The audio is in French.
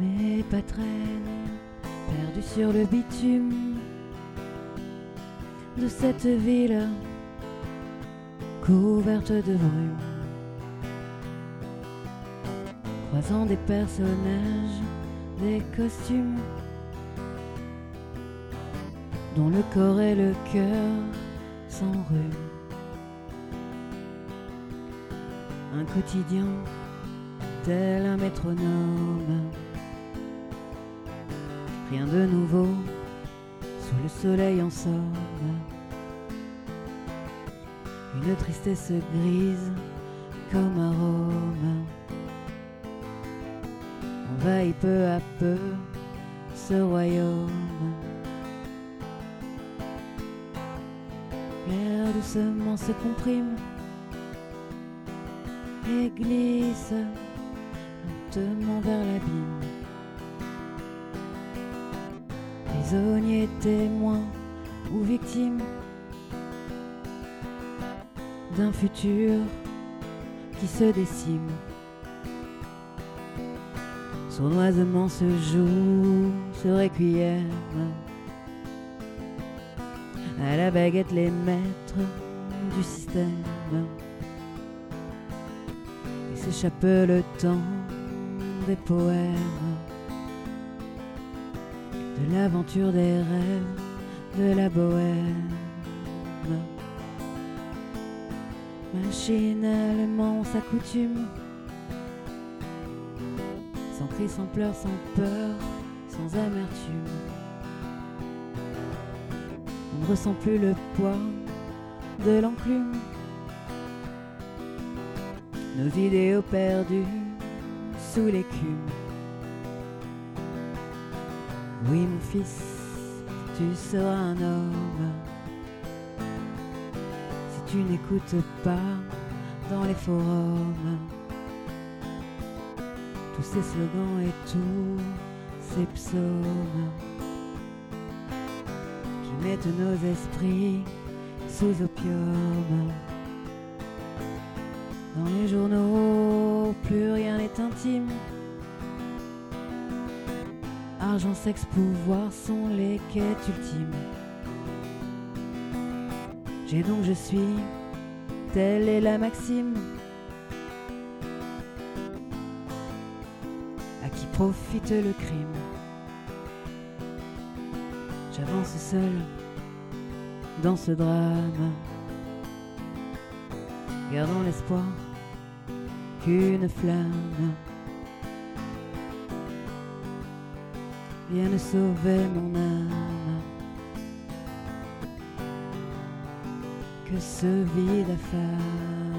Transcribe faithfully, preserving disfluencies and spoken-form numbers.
Mes pas traînent, perdus sur le bitume de cette ville couverte de brume, croisant des personnages, des costumes dont le corps et le cœur s'enrhument. Un quotidien tel un métronome, rien de nouveau sous le soleil en somme. Une tristesse grise comme un rhum envahit peu à peu ce royaume. L'air doucement se comprime et glisse lentement vers l'abîme. Prisonniers, témoins ou victimes d'un futur qui se décime. Sournoisement se joue ce requiem. À la baguette les maîtres du système. Et s'échappe le temps des poèmes, de l'aventure, des rêves, de la bohème. Machinalement on s'accoutume, sans cri, sans pleurs, sans peur, sans amertume. On ne ressent plus le poids de l'enclume. Nos idéaux perdus sous l'écume. Oui mon fils, tu seras un homme si tu n'écoutes pas dans les forums tous ces slogans et tous ces psaumes qui mettent nos esprits sous opium. Dans les journaux, plus rien n'est intime. Argent, sexe, pouvoir sont les quêtes ultimes. J'ai donc, je suis, telle est la maxime. À qui profite le crime? J'avance seul dans ce drame, gardant l'espoir qu'une flamme vienne sauver mon âme, que ce vide affame.